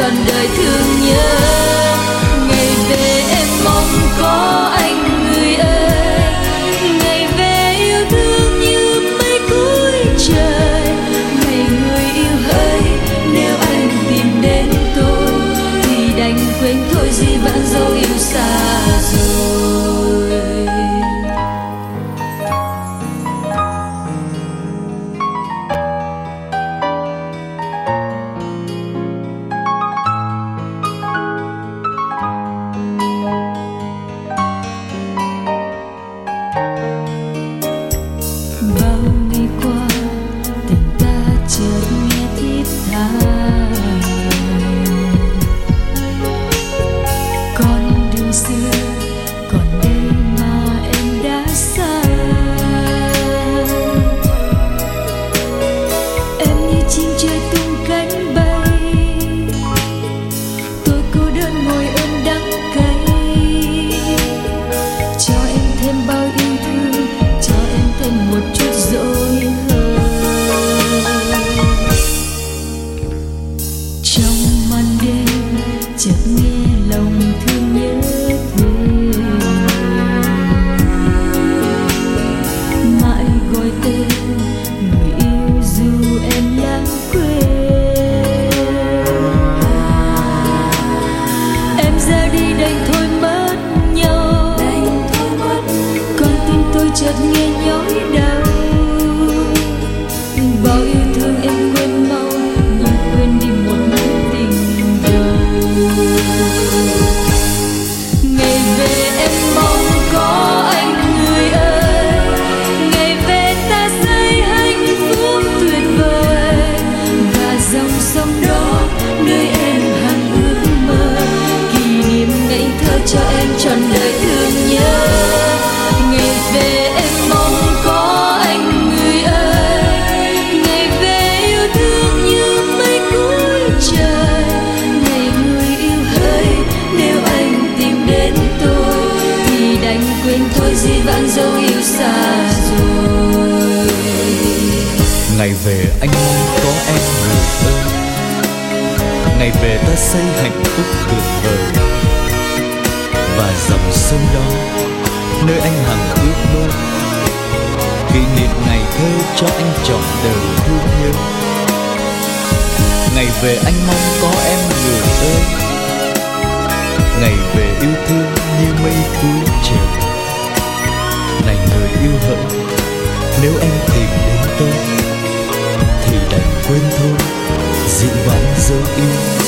trọn đời thương nhớ. Ngày về em mong có anh người ơi, ngày về yêu thương như mây cuối trời. Ngày người yêu hỡi, nếu anh tìm đến tôi thì đành quên thôi, dĩ vãng dấu yêu xa rồi. Bao ngày qua tình ta chợt nghe thiết tha, con đường xưa còn đây mà em đã xa. Em như chim trời tung cánh bay, tôi cô đơn ngồi ôm đắng cay. Cho em thêm bao yêu thương, cho em thêm một chút dỗi hơn. Trong màn đêm chợt nghe lòng thương nhớ về, mãi gọi tên người yêu dù em lãng quên. Em ra đi đành thôi mất nhau, con tim tôi chợt nghe nhói đau. Bao yêu thương em quên mau, như quên đi một mối tình đầu. Ngày về em mong có anh người ơi, ngày về ta xây hạnh phúc tuyệt vời. Và dòng sông đó nơi em hằng ước mơ, kỷ niệm ngây thơ cho em trọn đời thương nhớ. Ngày về em mong có anh người ơi, ngày về yêu thương như mây cuối trời. Ngày người yêu hỡi, nếu anh tìm đến tôi thì đành quên thôi, dĩ vãng dấu yêu xa rồi. Ngày về anh mong có em người ơi, ngày về ta xây hạnh phúc tuyệt vời. Và dòng sông đó nơi anh hằng ước mơ, kỷ niệm ngày thơ cho anh trọn đời thương nhớ. Ngày về anh mong có em người ơi, ngày về yêu thương như mây cuối trời. Này người yêu hỡi, nếu em tìm đến tôi thì đành quên thôi, dĩ vãng dấu yêu